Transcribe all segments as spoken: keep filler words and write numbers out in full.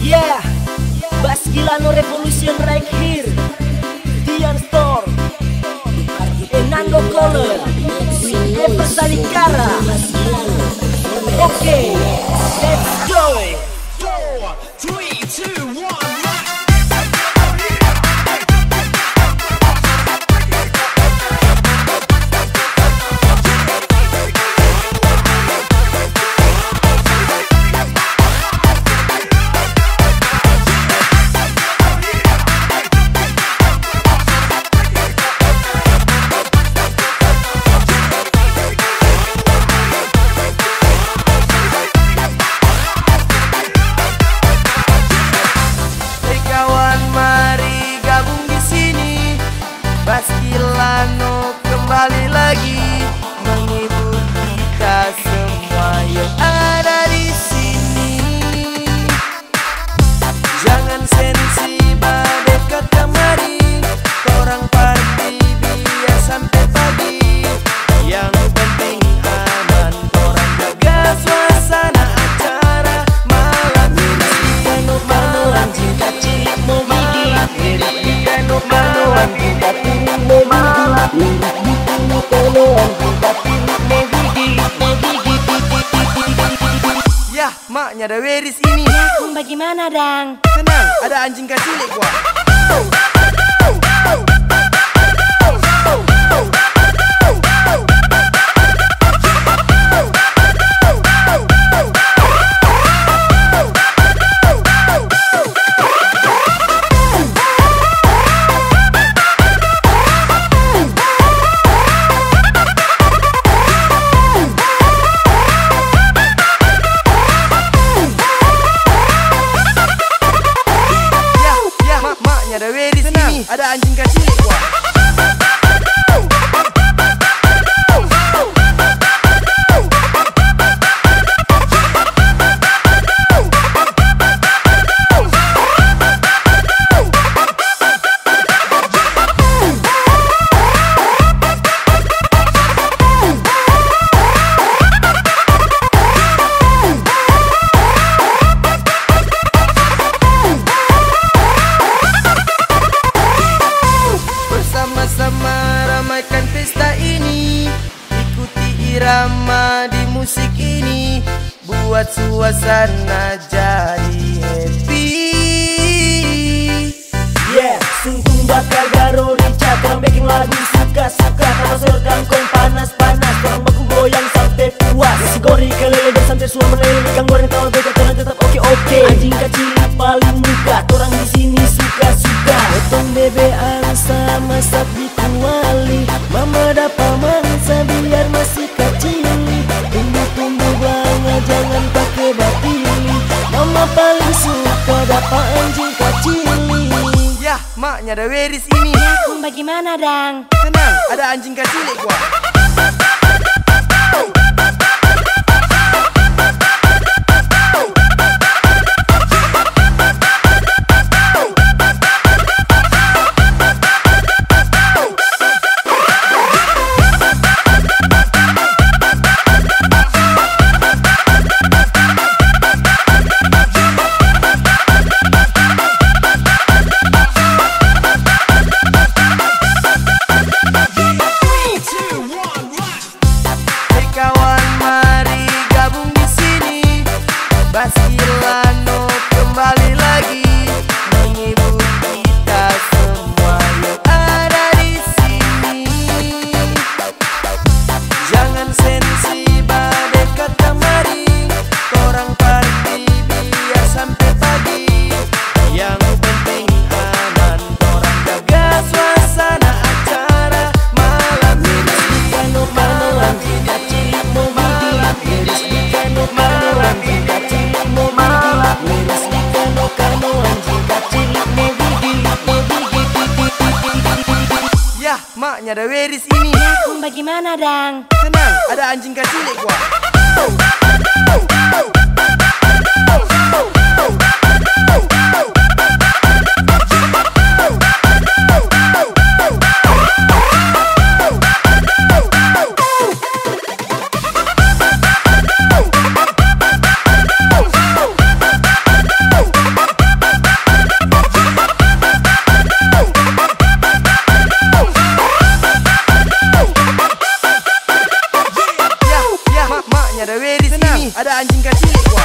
Yeah, Baskilano Revolution right here. Dian Store, Enando Color, Eva Salikara. Okay, let's go. Four, three, two, one. Baskilano kembali lagi menghibur kita semua yang ada di sini. Jangan sensi dekat kemari, orang party biar sampai pagi. Yang penting aman, orang jaga suasana acara malam ini. Malam cinta cilik mau gigi, malam cinta ya, maknya ada Weris ini. Ya, kum bagaimana, Dang? Tenang, ada anjing kecilik gua. Ada Weris ini, ada anjing kecilik gua. Sama ramaikan pesta ini, ikuti irama di musik ini, buat suasana jadi happy. Yeah, sungguh bakar garo rica, korang bikin lagu suka-suka. Kalau sedang kong panas-panas, korang baku goyang sampai puas. Si gori kelele dan santai suara meleleh, ikan goreng tawa beda, korang tetap oke-oke. Anjing kecil paling muka, korang di sini suka-suka. Potong bebean sama sapi kuali, mama dapat mangsa biar masih kecil. Tumbuh-tumbuh bangga jangan pakai batili, mama paling suka dapat anjing kecil. Ya, maknya ada Weris ini. Ya, kum bagaimana, Dang? Tenang, ada anjing kecilik gua. Baskilano kembali lagi menghibur kita semua yang ada di sini. Jangan sensi dekat kemari, orang party biar sampai pagi. Yang penting aman, orang jaga suasana acara malam ini. Malam ini cilik mau gigi, malam ini ya, maknya ada Weris ini. Ya, kum bagaimana, Dang? Tenang, ada anjing kecilik gua. sini, ada anjing kecil. Wah.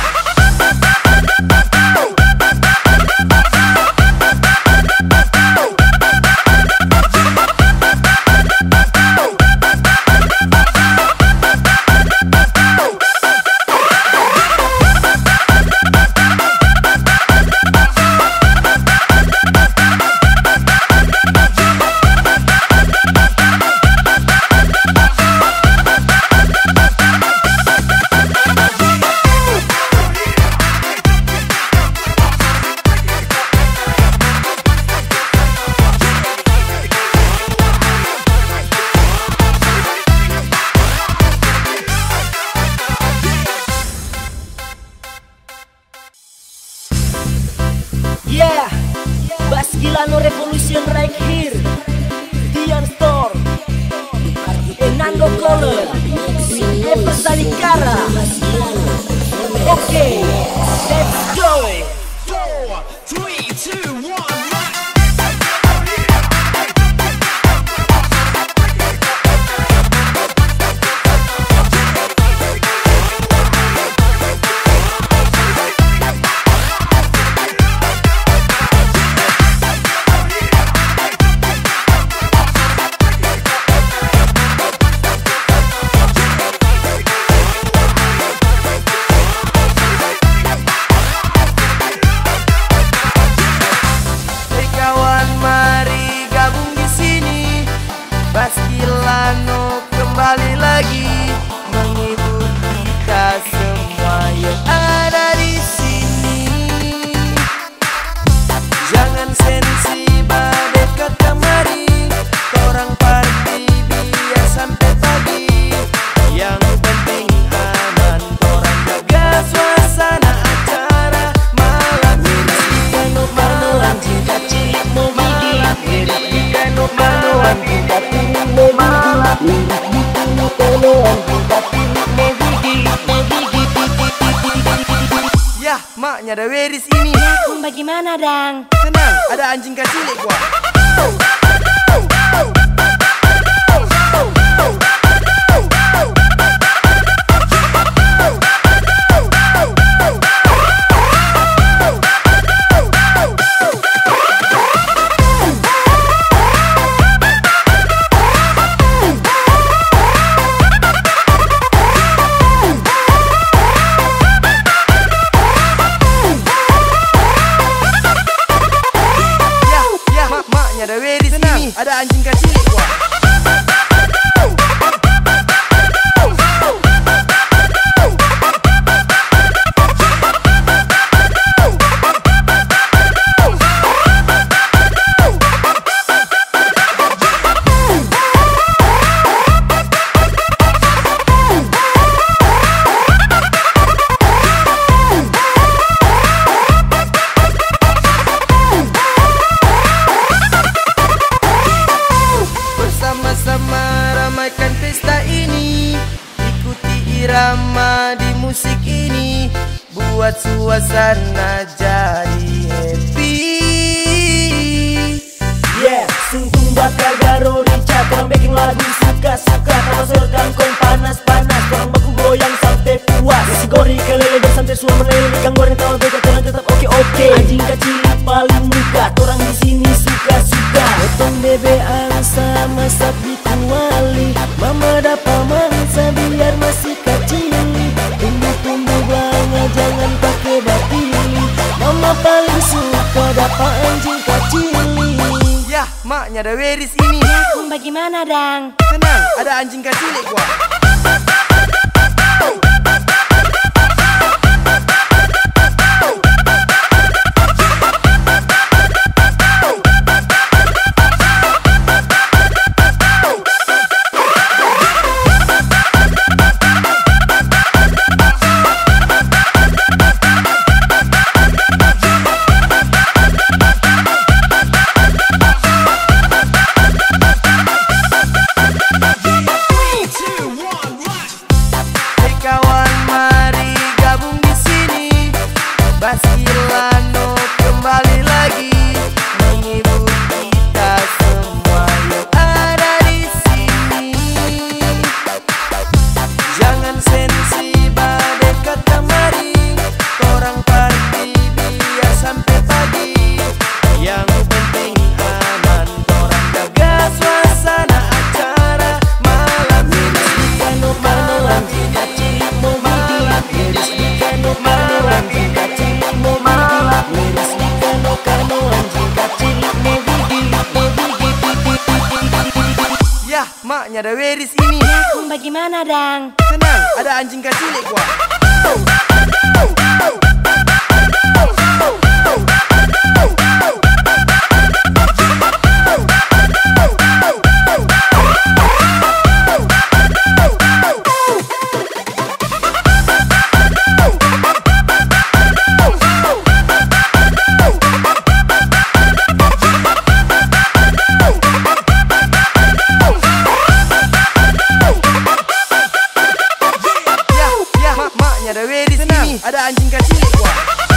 Yeah, Bass Gilano Revolution right here. Dian Store, Enando Color, Eversali Kara. Okay, let's go. Four, three, two, one, rock. Bass Gilano kembali lagi menghibur kita semua yang ada di sini. Jangan sensi badai ke kemari, orang party biar sampai pagi. Yang penting aman, orang jaga suasana acara malam ini. Kano malam cinta cilik mau gigi, kano malam cinta cilik. Yah, maknya ada Weris ini. Ya, Kung bagaimana, Dang? Tenang, ada anjing kecil. Wah. Ada Weris ini, ada anjing kecil. Wah. Sama ramaikan pesta ini, ikuti irama di musik ini, buat suasana jadi happy. Yeah, sungguh bakar garo rica, korang bikin lagu suka-suka, kalau serkan kong panas-panas, korang baku goyang sampai puas. Si gori kelele dan santai suara meleleh, ikan goreng tawa beda, korang tetap oke-oke. Anjing kecil paling muka, korang di sini suka-suka. Potong bebe angsa masak di kuali, mama dapat mangsa biar masih kecil. Tumbuh-tumbuh bangga jangan pakai batili, mama paling suka dapat anjing kecil. Yah, maknya ada Weris ini. Ya, Kung bagaimana, Dang? Tenang, ada anjing kecil. Wah. Bass Gilano kembali lagi menghibur kita semua yang ada di sini. Jangan sensi badai kano kano anjing kecil mau gigi. Wiris di kano kano anjing kecil mau gigi, mau gigi. Yah, maknya ada Weris ini. Kum bagaimana dang? Tenang, ada anjing kecil gua. Ada Weris ini, ada anjing kecil gua.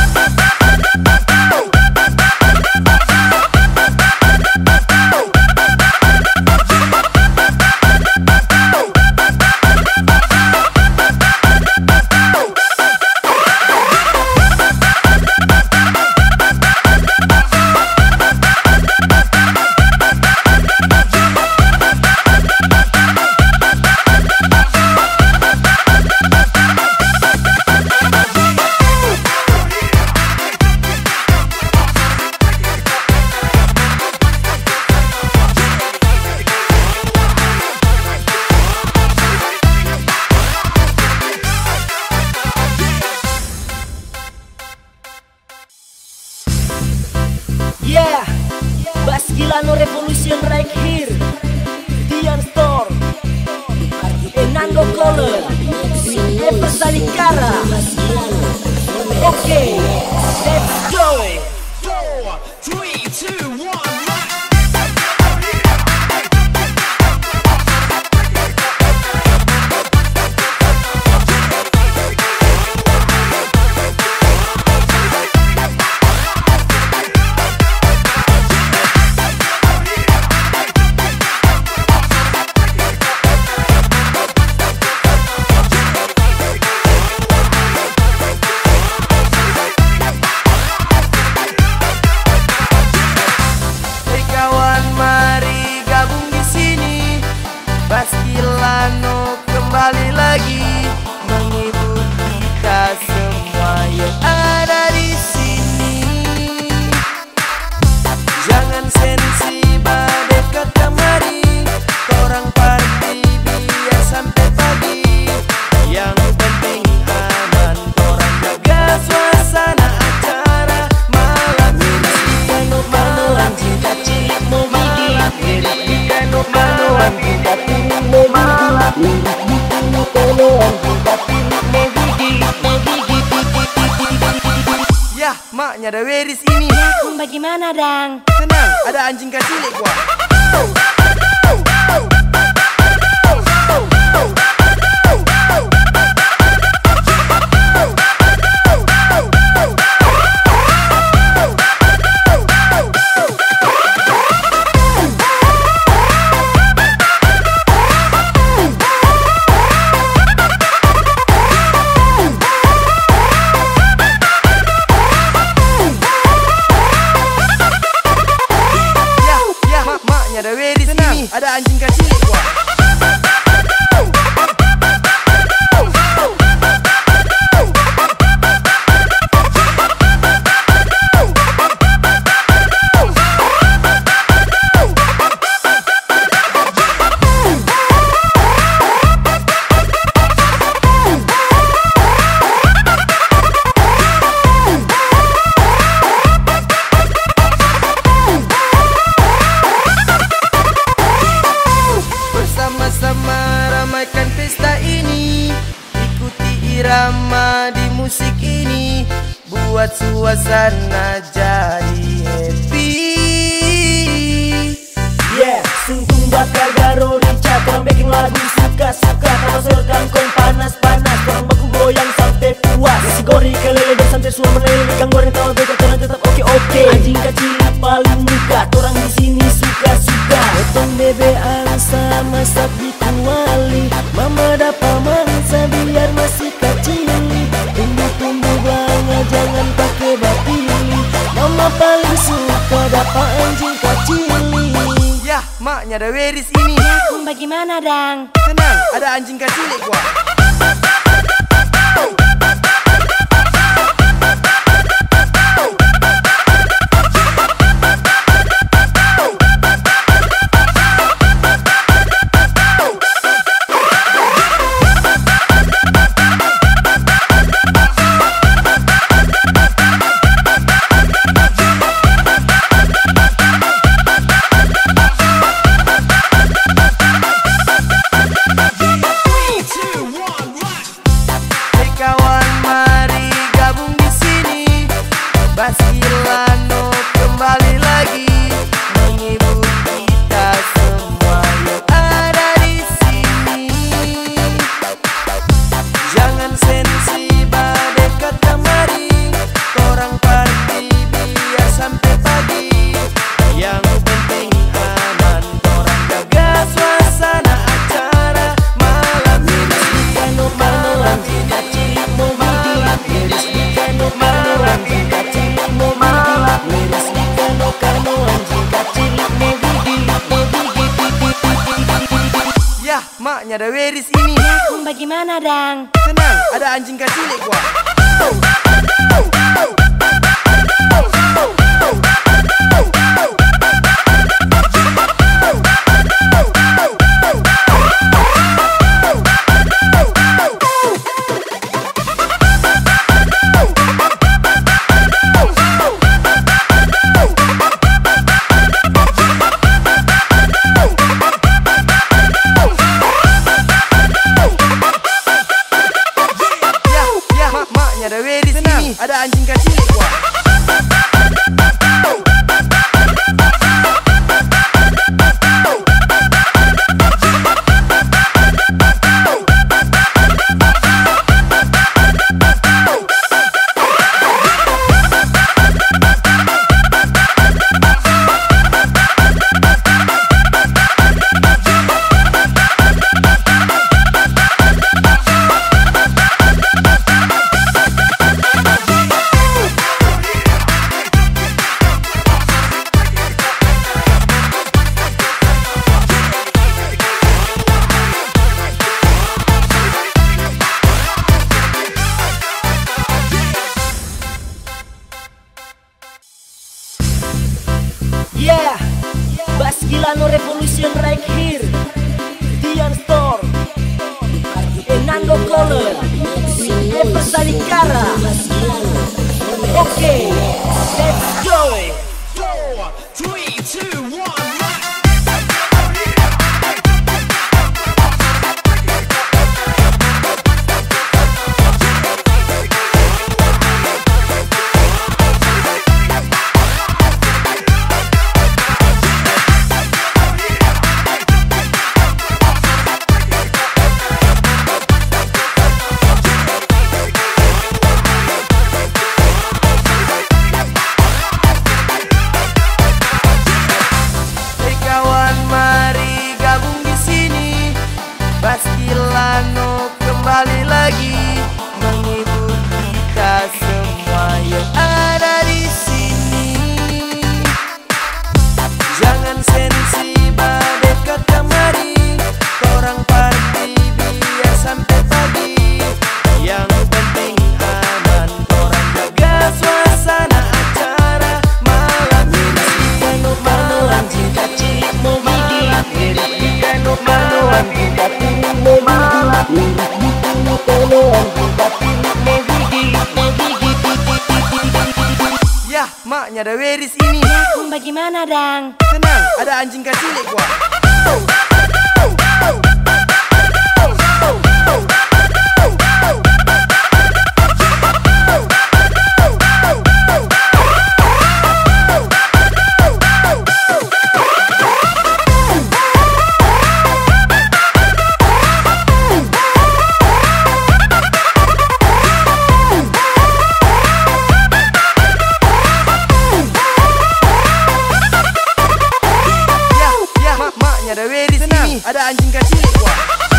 Yeah, Bass Gilano Revolution right here. Dian Store, Enando Color, Eva Salikara. Okay, let's go. Four, three, two, one, rock! Bass Gilano kembali lagi menghibur kita semua yang ada di sini. Jangan sensi dekat kemari, orang party biar sampai pagi. Yang penting aman, orang jaga suasana acara malam ini. Kano kano anjing kecil mau gigi. Kano kano anjing kecil. Yah, maknya ada Weris ini. Kum bagaimana dang? Tenang, ada anjing kecil gua. Ada Weris ini, ada anjing kecil gua. Sama-sama ramaikan pesta ini, ikuti irama di musik ini, buat suasana jadi happy. Yeah, sungtung bakar garo rica, orang bikin lagu suka-suka, kalau sorkan kong panas-panas, orang baku goyang sampai puas. Si gori kelele dan santai semua meneliti, kang goreng tawa beda, orang tetap oke-oke. Anjing kecil paling muka, orang di sini suka-suka. Potong bebean sama sapi kuali, mama dapat mangsa biar masih kecil. Tumbuh-tumbuh banget jangan pakai batili, mama paling suka dapat anjing kecil. Yah, maknya ada Weris ini. Kum bagaimana dang? Tenang, ada anjing kecil gua. ada anjing kecil gua. Ada Weris ini, ada anjing kecil gua. Yeah, Bass Gilano Revolution right here. Dian Store, Enando Color, Eva Salikara. Okay, let's go. Four, three, two, one. Bass Gilano kembali lagi menghibur kita semua yang ada di sini. Jangan sensi dekat kemari, orang party biar sampai pagi. Yang penting aman, orang jaga suasana acara malam ini. Mano anjing kecil mau gigit, mano mano anjing kecil mau gigit. Yah, maknya ada Weris ini. Ya, Kum, bagaimana, Dang? Tenang, ada anjing kecil gua. Ada Weris ini, ada anjing kecil gua.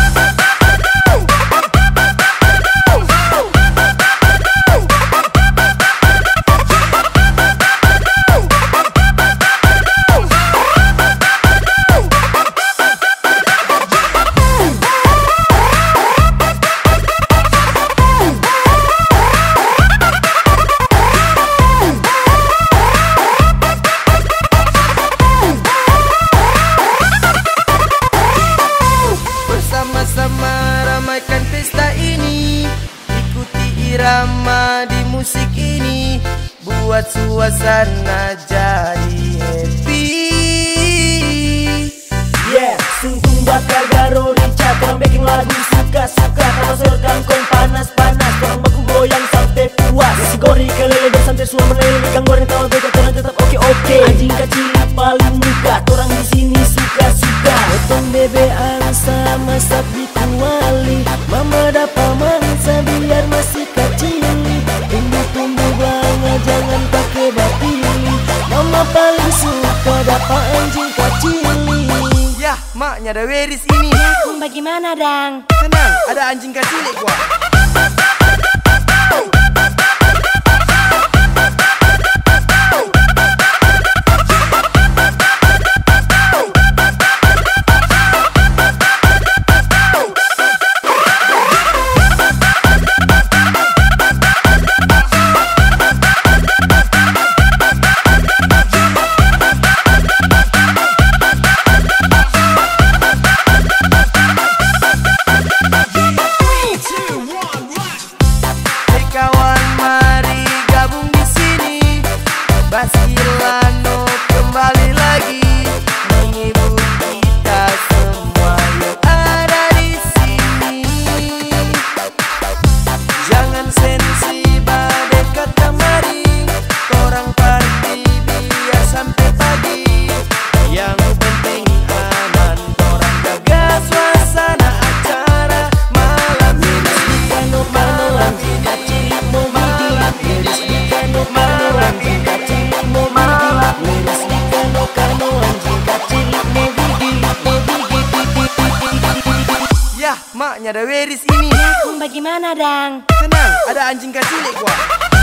Sama-sama ramaikan pesta ini, ikuti irama di musik ini, buat suasana jadi happy. Yeah, sungtung bakar garo rica, korang bikin lagu suka-suka. Kalau sedang kong panas-panas, korang baku goyang sampai puas. Nasi goreng kelele dan santai semua meleleh, ikan goreng tawa beda, korang tetap oke-oke. Anjing kecil paling muka, korang di sini suka-suka. Potong bebean sama sapi kuali, mama dapat mansa biar masih kecil. Tumbuh-tumbuh banget, jangan pakai batili. Mama paling suka dapat anjing kecil. Yah, maknya ada Weris ini. Ya, Kum, bagaimana, Dang? Tenang, ada anjing kecil gua. Baskilano kembali lagi menghibur kita semua yang ada di sini. Jangan sensi badai kata mari, torang party biar sampai pagi. Yang penting aman, torang jaga suasana acara malam ini. Malam ini, malam ini, malam ini. Yah, maknya ada Weris ini. Bagaimana, Dang? Tenang, ada anjing kecil gua.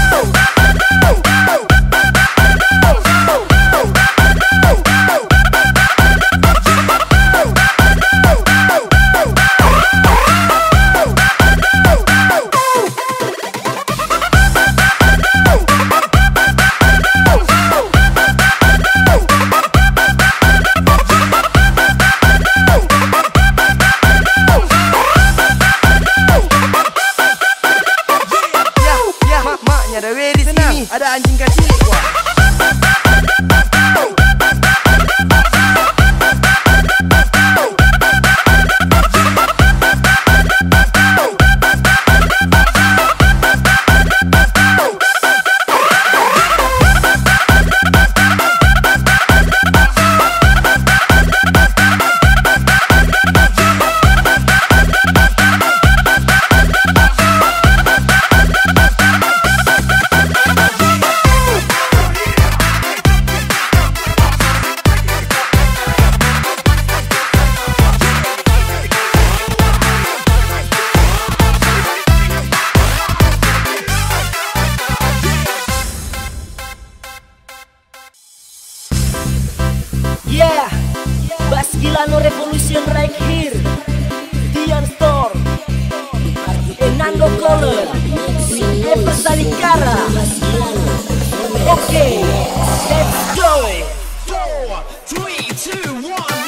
Ada Weris ini, ada anjing kecil gua. Yeah, Baskilano Revolution right here. Dian Store, Enando Color, Ever Salikara. Okay, let's go. Four, three, two, one.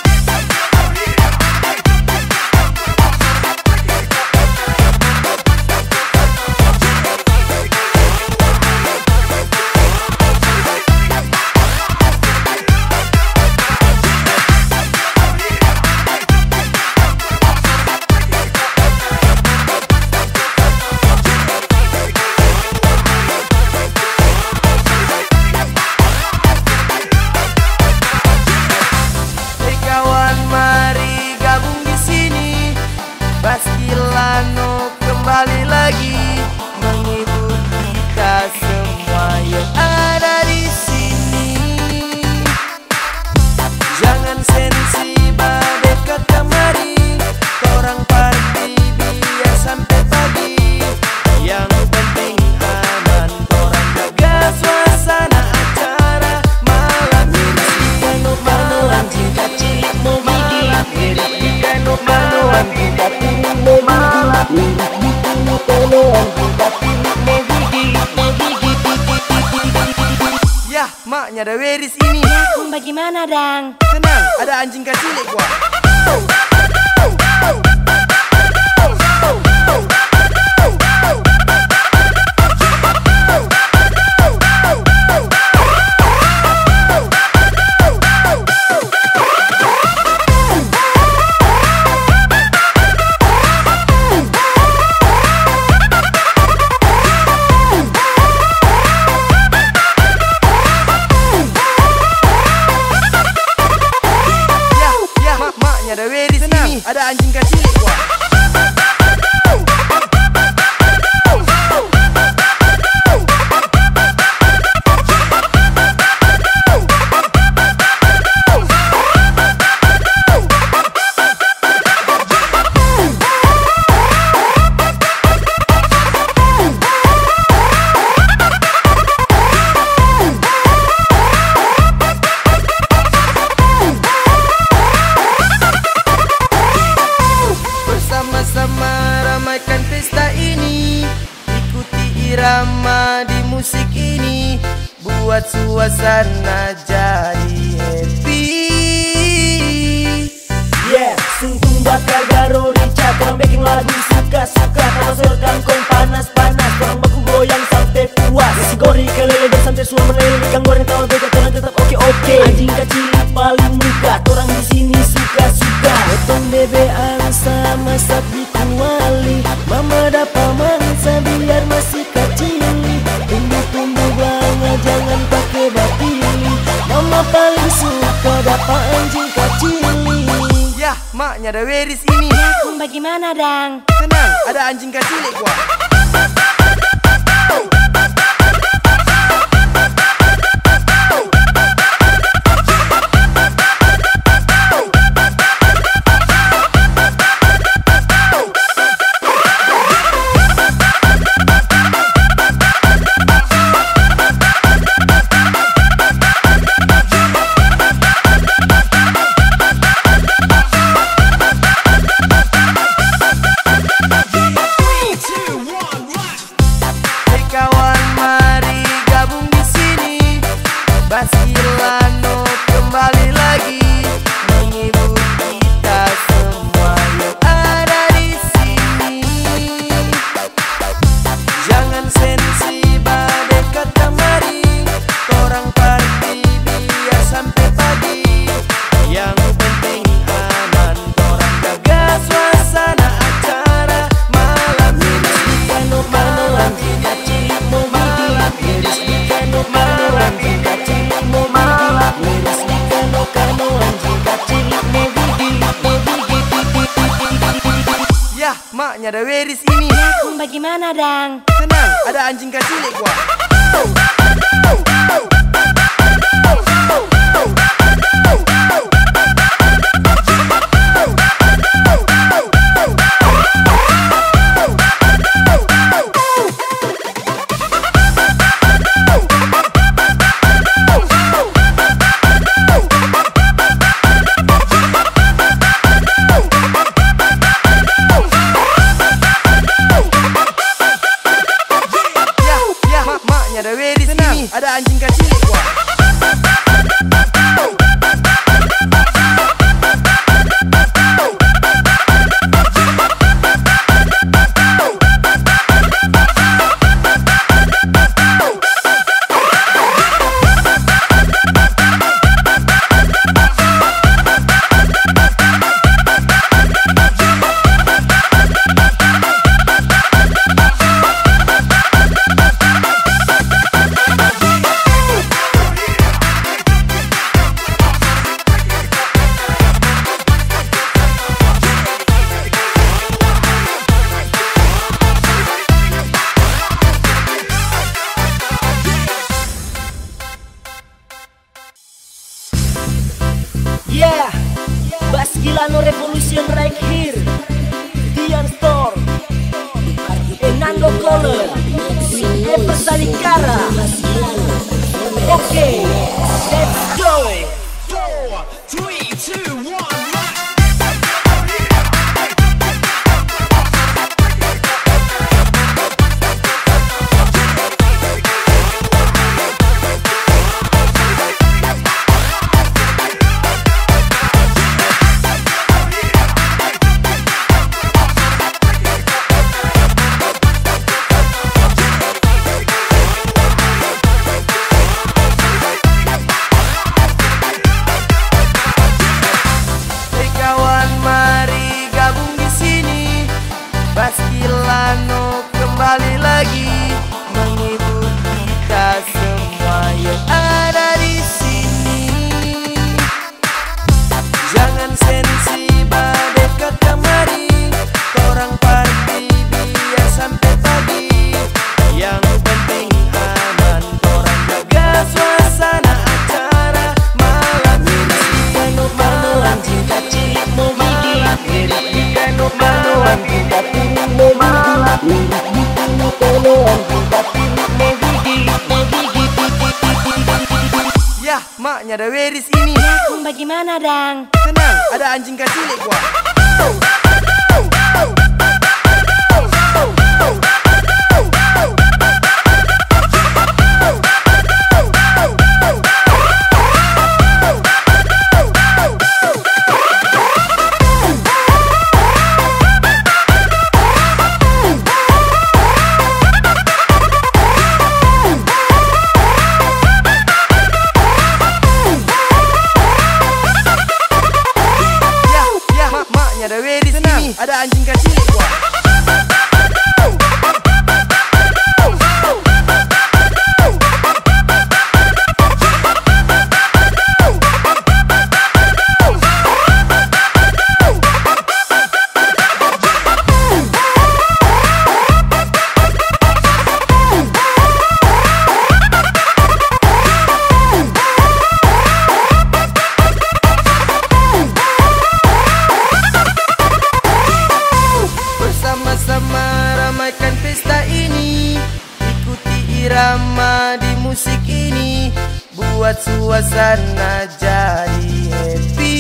Baskilano kembali lagi menghibur kita semua yang ada di sini. Jangan sensi badai kata mari, torang party biar sampai pagi. Yang penting aman, torang jaga suasana acara malam ini. Malam cinta cilik malam ini, malam cinta Yah, maknya ada Weris ini. Bagaimana, Dang? Tenang, ada anjing kecil gua. Ada Weris ini, ada anjing kecil gua. Sama ramaikan pesta ini, ikuti irama di musik ini, buat suasana jadi happy. Yeah, sungguh bakar garo rica, korang bikin lagu suka-suka. Kalau sedang kong panas-panas, korang baku goyang sampai puas. Si gori kelele dan santai semua menelel ikan goreng tawa beda torang tetap oke oke. Anjing kecil paling muka, torang di sini suka suka. Potong bebean sama sapi kuali, mama dapat mangsa biar masih kecil. Tumbuh-tumbuh bangga jangan pakai batili, mama paling suka dapat anjing kecil. Yah, maknya ada Weris ini. Ya, kum bagaimana dang? Tenang, ada anjing kecil gua. Baskilano kembali lagi menghibur kita semua yang ada di sini. Jangan sensi badai kata mari, orang party biar sampai pagi. Yang penting aman, orang jaga suasana acara malam ini. Kano malam kita cilik malam ini. Kano malam kita maknya ada Weris ini. Ya, kum bagaimana dang? Tenang, ada anjing kecil gua. Ada Weris ini, ada anjing kecil gua. Yeah, Baskilano Revolution right here. Dian Store, Enando Color, Ever Salikara. Okay, let's go. Four, three, two, one. Baskilano kembali lagi menghibur kita semua yang ada di sini. Jangan sensi badai kata mari, orang party biar sampai pagi. Yang penting aman, orang jaga suasana acara malam ini. Kano malam cinta cilik mau gigi, kano malam cinta Yah, maknya ada Weris ini. Ya, kum bagaimana dang? Tenang, ada anjing kecil gua. irama di musik ini buat suasana jadi happy.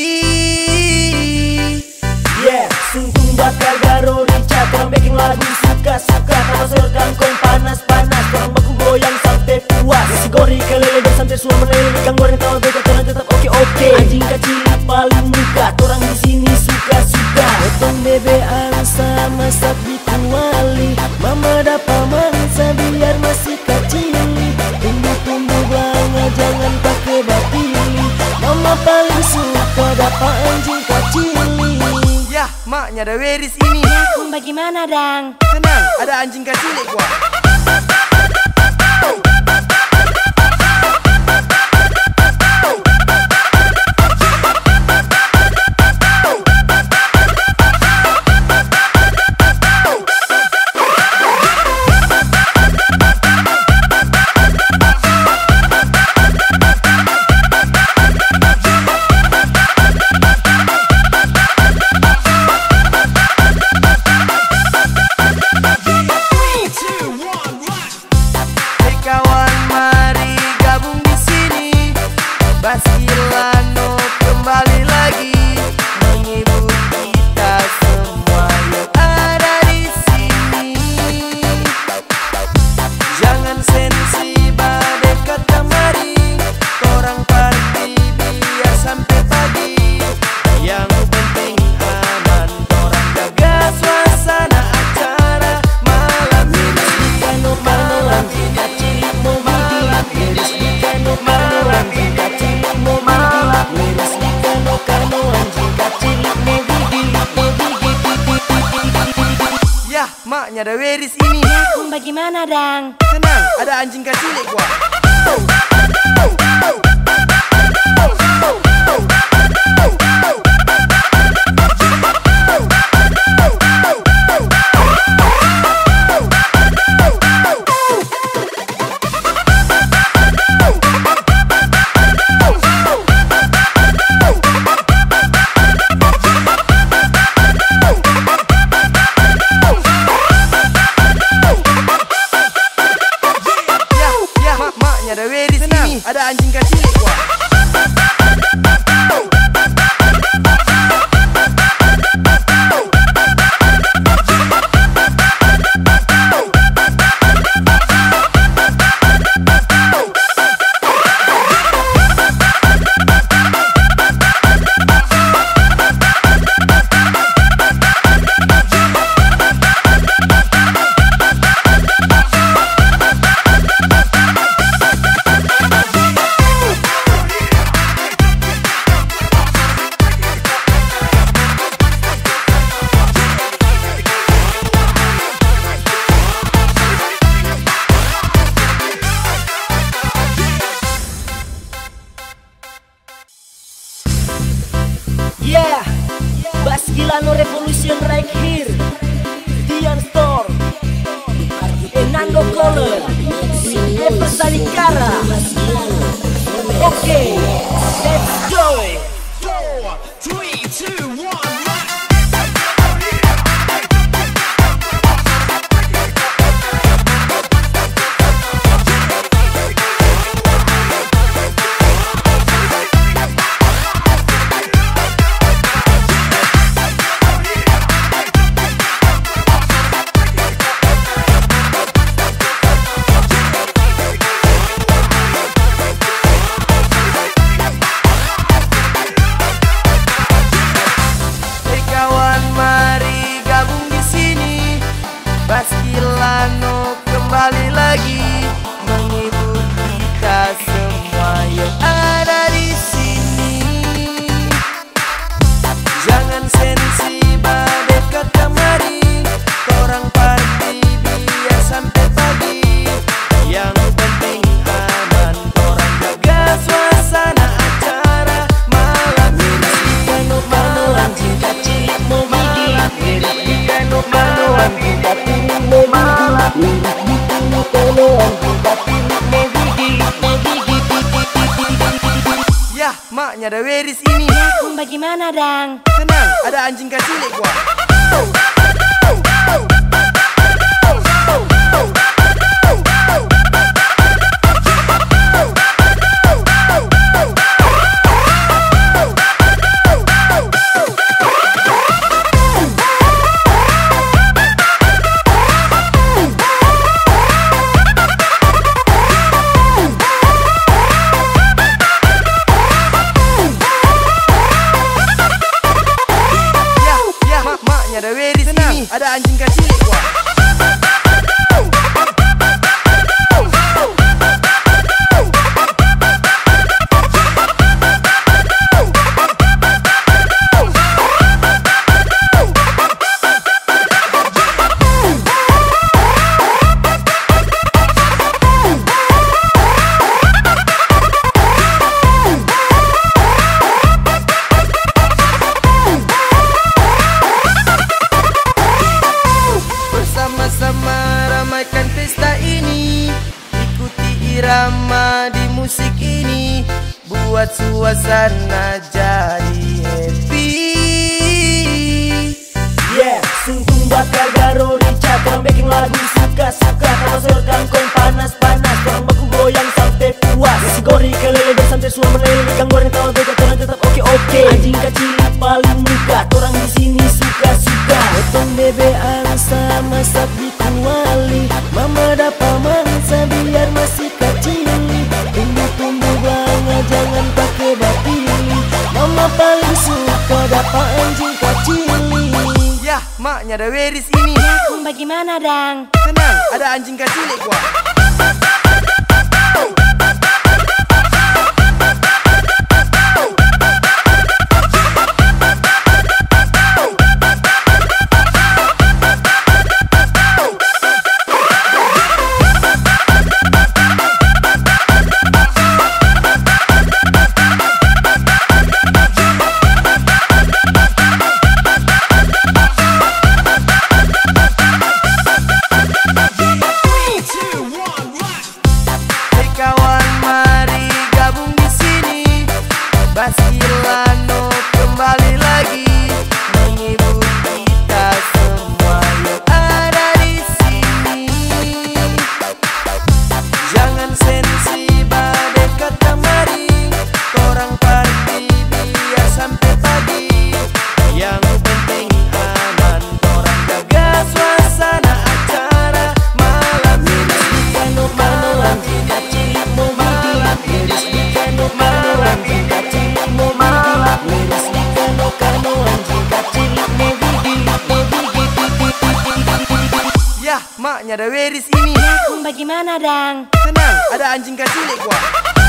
Yeah, sungguh bakar garo rica, orang bikin lagu suka-suka, kalau serkan kong panas-panas, orang baku goyang sampai puas. Si gori kelele dan santai semua meneliti, kang goreng tawa beda, orang tetap oke-oke. Anjing kecil paling muka, orang di sini suka-suka. Potong bebean sama sapi kuali, mama dapat mangsa biar masih kecil. Tumbuh-tumbuh banget jangan pakai batili, mama paling suka dapat anjing kecil. Yah, maknya ada Weris ini. Ya, bagaimana dang? Tenang, ada anjing kecil gua. Baskilano kembali lagi menghibur kita semua yang ada di sini. Jangan sensi badai kata mari, orang party biar sampai pagi. Yang penting aman, orang jaga suasana acara malam ini. Kano malam kita cilik mau malam ini. Kano malam kita cilik mau malam ini. Kano kano anjing kecil mau gigi mau gigi. Yah, maknya ada Weris ini. Ya, bagaimana dang? Tenang, ada anjing kecil gua. Ada Weris ini, ada anjing kecil gua. Yeah, Baskilano Revolution right here. Dian Store, Enando Color, Ever Salikara. Okay, let's go. Four, three, two, one, rock. Baskilano kembali lagi menghibur kita semua yang ada di sini. Jangan sensi badai kata mari, orang party biar sampai pagi. Yang penting aman, orang jaga suasana acara malam ini. Kano kano anjing kecil mau gigi, kano kano anjing kecil. Yah, maknya ada Weris ini. Ya, bagaimana dang? Tenang, ada anjing kecil gua. irama di musik ini buat suasana jadi happy. Yeah, sungguh bakar garo rica, korang bikin lagu suka-suka. Kalau sorkan kong panas-panas, korang baku goyang sampai puas. Nasi goreng kelele dan santai semua menelele, ikan goreng tawa beda korang tetap oke-oke. Anjing kecil paling muka, korang di sini suka-suka. Potong bebean sama masak di kuali, mama dapat mansa biar masih kecil. Tumbuh-tumbuh banga jangan pakai batili, mama paling suka dapat anjing kecil. Yah, maknya ada Weris ini. Bagaimana dang? Tenang, ada anjing kecil gua. Baskilano kembali lagi menghibur kita semua yang ada di sini. Jangan sensi badai kata mari, korang party biar sampai pagi. Yang penting aman, korang jaga suasana acara malam ini. Malam ini, malam ini, malam ini. Yah, maknya ada Weris ini. Bagaimana dang? Tenang, ada anjing kecil gua.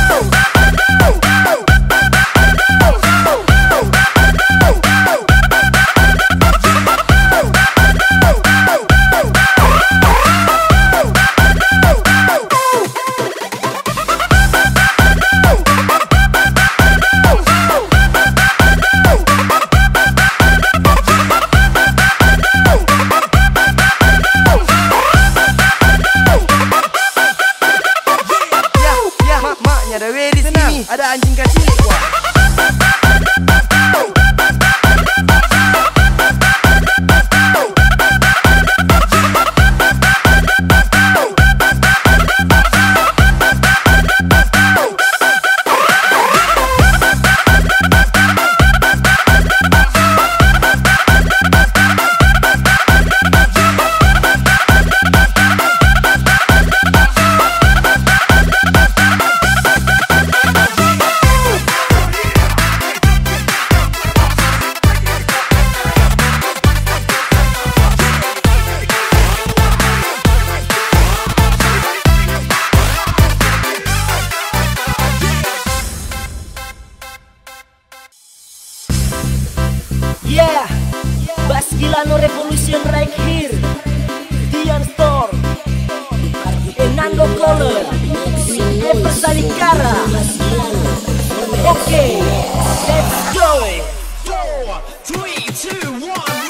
Ada Weris ini, ada anjing kecil gua. Yeah, Baskilano Revolution right here. Dian Store, Enando Color, Ever Salikara. Okay, let's go. Four, three, two, one.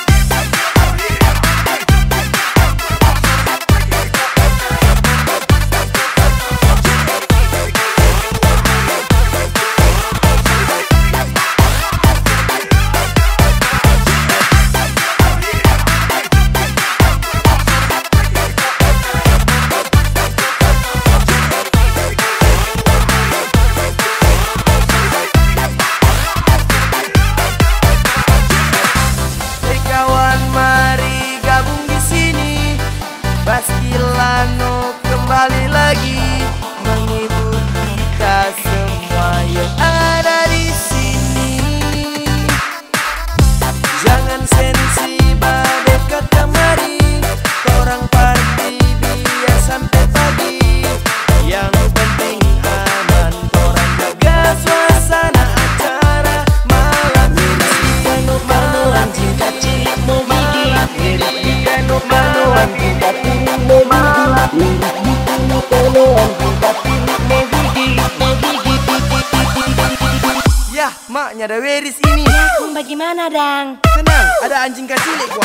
Baskilano kembali lagi menghibur kita semua yang ada di sini. Jangan sensi badai kata mari, korang party biar sampai pagi. Yang penting aman, korang jaga suasana acara malam ini. Malam cinta cilik mau malam ini. Malam cinta cilik mau malam ini. Yah, maknya ada Weris ini. Bagaimana dang? Tenang, ada anjing kecil gua.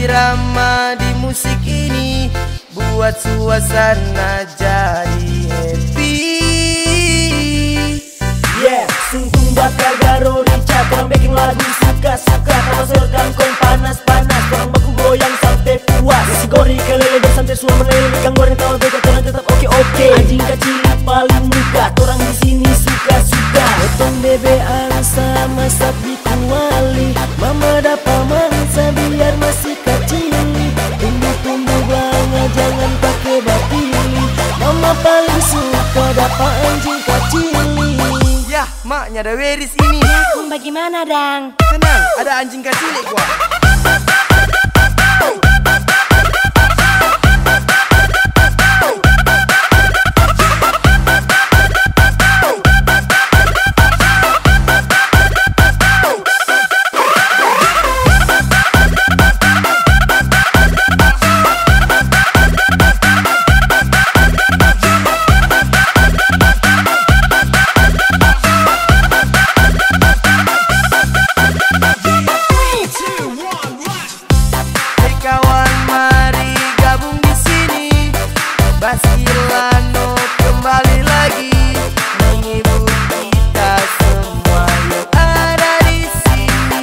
irama di musik ini buat suasana jadi happy. Yeah, sungguh bakal garo rica, korang bikin lagu suka-suka. Kalau sedang kong panas-panas, korang baku goyang sampai puas. Nasi goreng kelele dan santai semua meleleh. Ikan goreng tawa beda, korang tetap oke-oke. Anjing kecil paling muka, korang di sini suka-suka. Potong bebean sama sapi kuali, mama dapat mangsa biar masih kecil. Tumbuh-tumbuh banget, jangan pakai batili. Mama paling suka dapat anjing kecil. Yah, maknya ada Weris ini. Kung bagaimana dang? Tenang, ada anjing kecil gua. Baskilano kembali lagi menghibur kita semua yang ada di sini.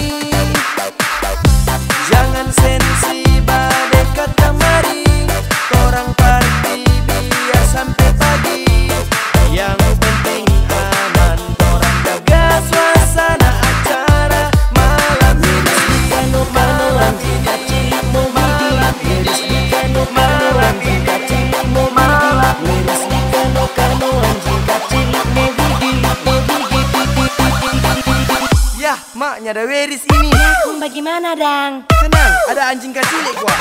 Jangan sensi badai kata mari, korang party biar sampai pagi. Yang penting aman, korang jaga suasana acara malam ini. Malam ini, malam ini, malam ini. Yah, maknya ada Weris ini. Kung bagaimana dang? Tenang, ada anjing kecil gua.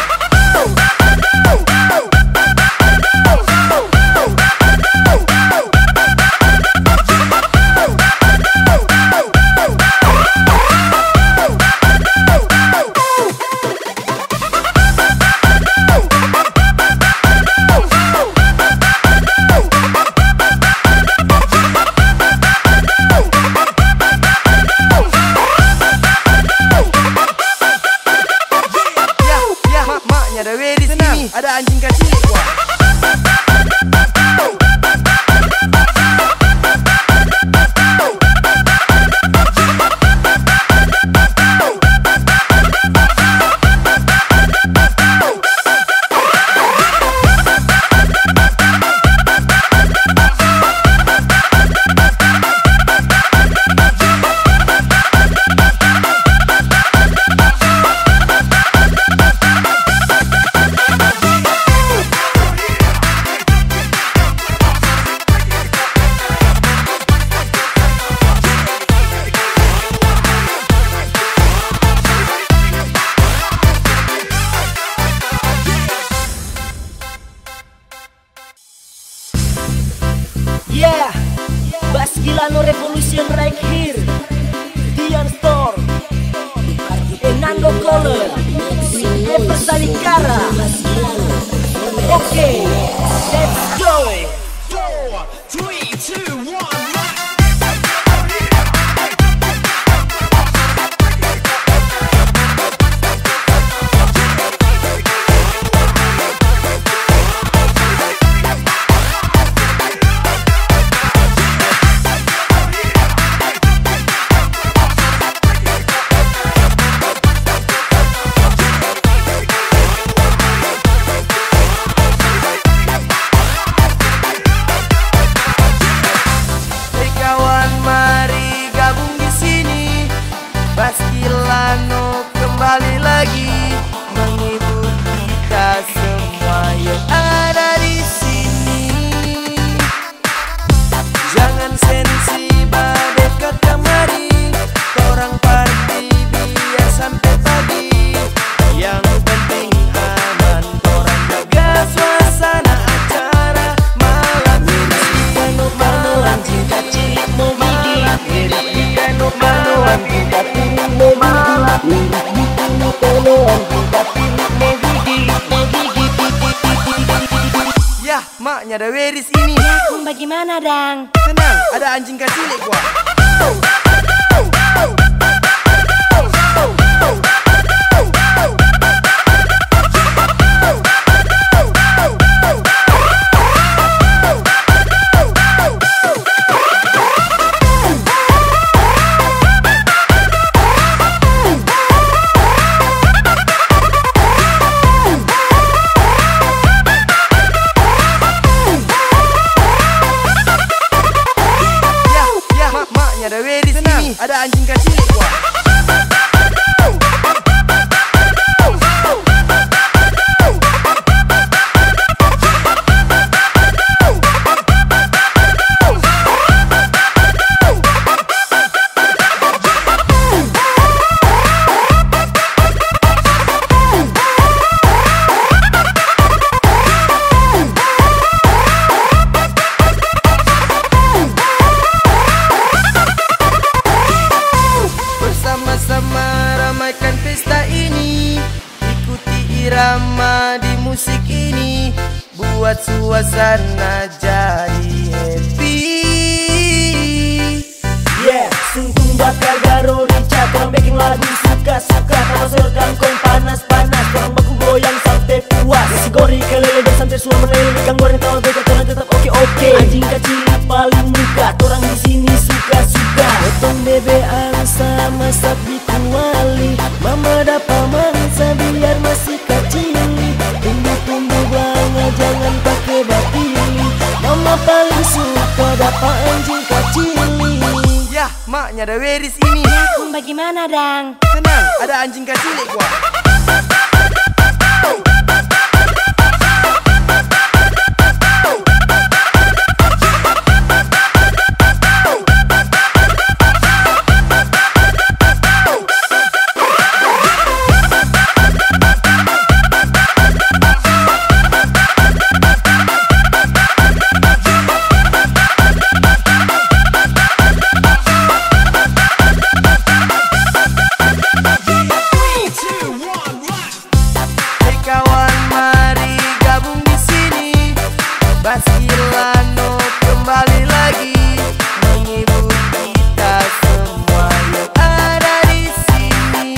Ada Weris ini, ada anjing kecil gua. Yeah, Baskilano Revolution right here. Dian Store, Enando Color, Eversalikara. Okay, let's go. Four, three, two, one. Baskilano kembali lagi menghibur kita semua yang ada di sini. Jangan sensi badai kata mari, korang party biar sampai pagi. Yang penting aman, korang jaga suasana acara malam ini. Malam cinta cilik malam ini. Malam cinta Yah, maknya ada Weris ini. Kung bagaimana dang? Tenang, ada anjing kecil gua. irama di musik ini buat suasana jadi happy. Yeah, sungguh bakar garo rica, korang bikin lagu suka-suka. Kalau serkan kong panas-panas, korang baku goyang sampai puas. Nasi goreng kelele dan santai suara meleleh, ikan goreng tawa beda, korang tetap oke-oke. Anjing kecil paling muka, korang di sini suka-suka. Potong bebean sama sapi kuali, mama dapat mangsa biar masih kecil. Tumbuh-tumbuh bangga jangan pakai batili, mama paling suka dapat anjing kecil. Yah, maknya ada Weris ini. Kum bagaimana dang? Tenang, ada anjing kecil gua. Baskilano kembali lagi menghibur kita semua yang ada di sini.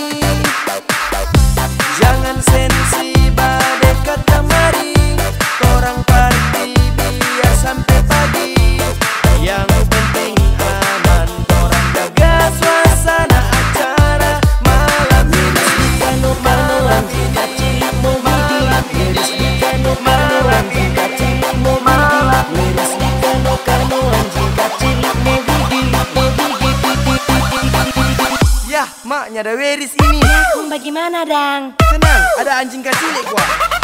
Jangan sensi badai kata mari, korang party biar sampai pagi. Yang penting aman, korang jaga suasana acara malam ini. Kano malam kita cilik mau malam ini. Kano malam kita maknya ada Weris ini. Kum bagaimana dang? Tenang, ada anjing kecil gua.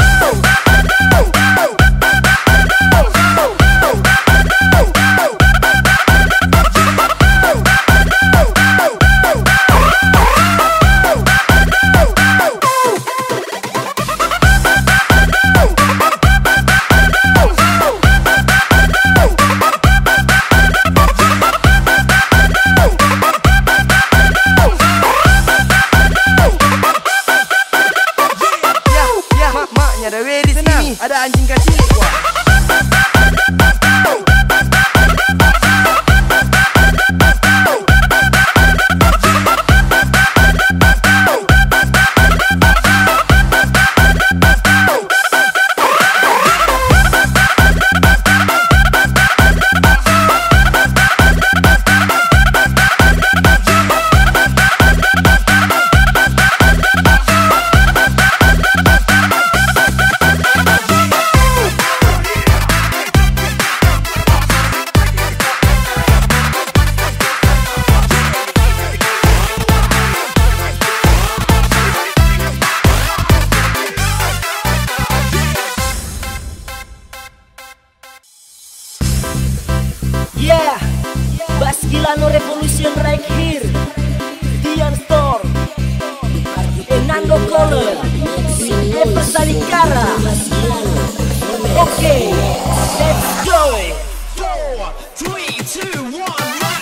Ada Weris ini, ada anjing kecil gua. Yeah, Baskilano Revolution right here. Dian Store, Enando Color, Ever Salikara. Okay, let's go. Four, three, two, one, rock.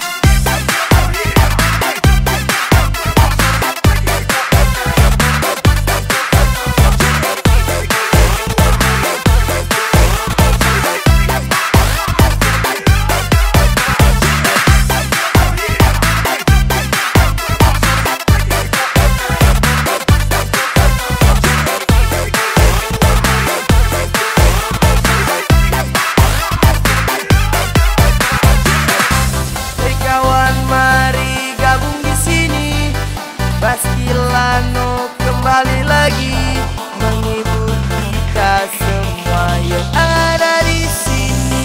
Baskilano kembali lagi menghibur kita semua yang ada di sini.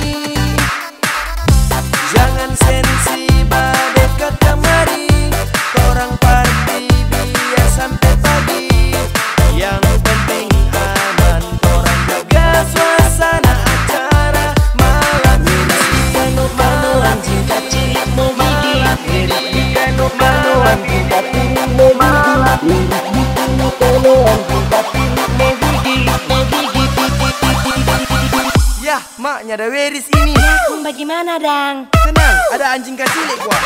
Jangan sensi badai kata mari, korang party biar sampai pagi. Yang penting aman, korang jaga suasana acara malam ini. Kano malam cinta cilik mau gigi, kano malam cinta cilik. Yah, maknya ada Weris ini. Kum bagaimana dang? Tenang, ada anjing kecil gua.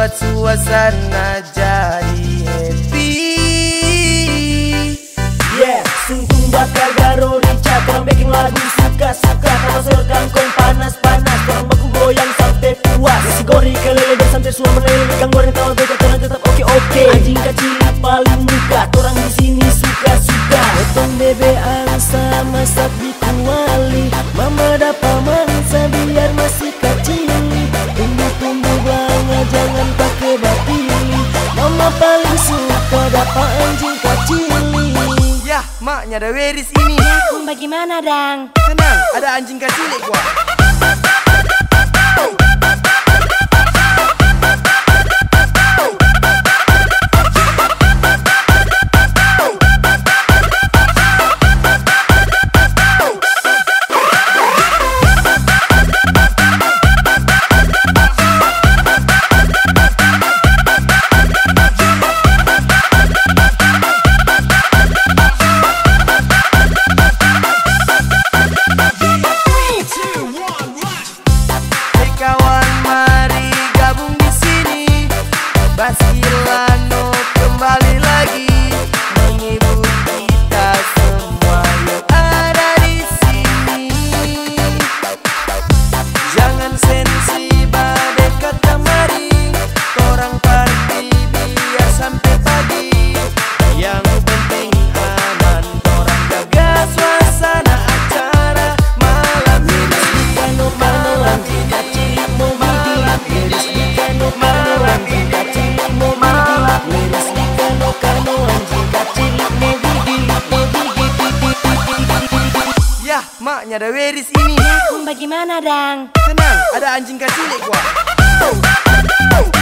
buat suasana jadi happy. Yeah, sungguh bakar garo rica, korang bikin lagu suka-suka. Kalau sayur kangkung panas-panas, korang baku goyang sampai puas. Nasi goreng kelele dan santai semua meleleh. Ikan goreng tawar beda, korang tetap oke-oke. Anjing kecil paling muka, korang di sini suka-suka. Potong bebek angsa masak di kuali, mama dapat mangsa biar masih kecil. Tumbuh-tumbuh banget jangan pakai batili, mama paling suka dapat anjing kecil. Yah, maknya ada Weris ini. Hmm, bagaimana dang? Tenang, ada anjing kecil gua. Kawan mari gabung di sini, Basilano kembali lagi menghibur kita semua yang ada di sini. Jangan sensi badai kata mari, korang party biar sampai pagi. Yang penting aman, korang jaga suasana acara malam ini. Malam ini Yah, maknya ada Weris ini. Hmm, bagaimana dang? Tenang, ada anjing kecil gua.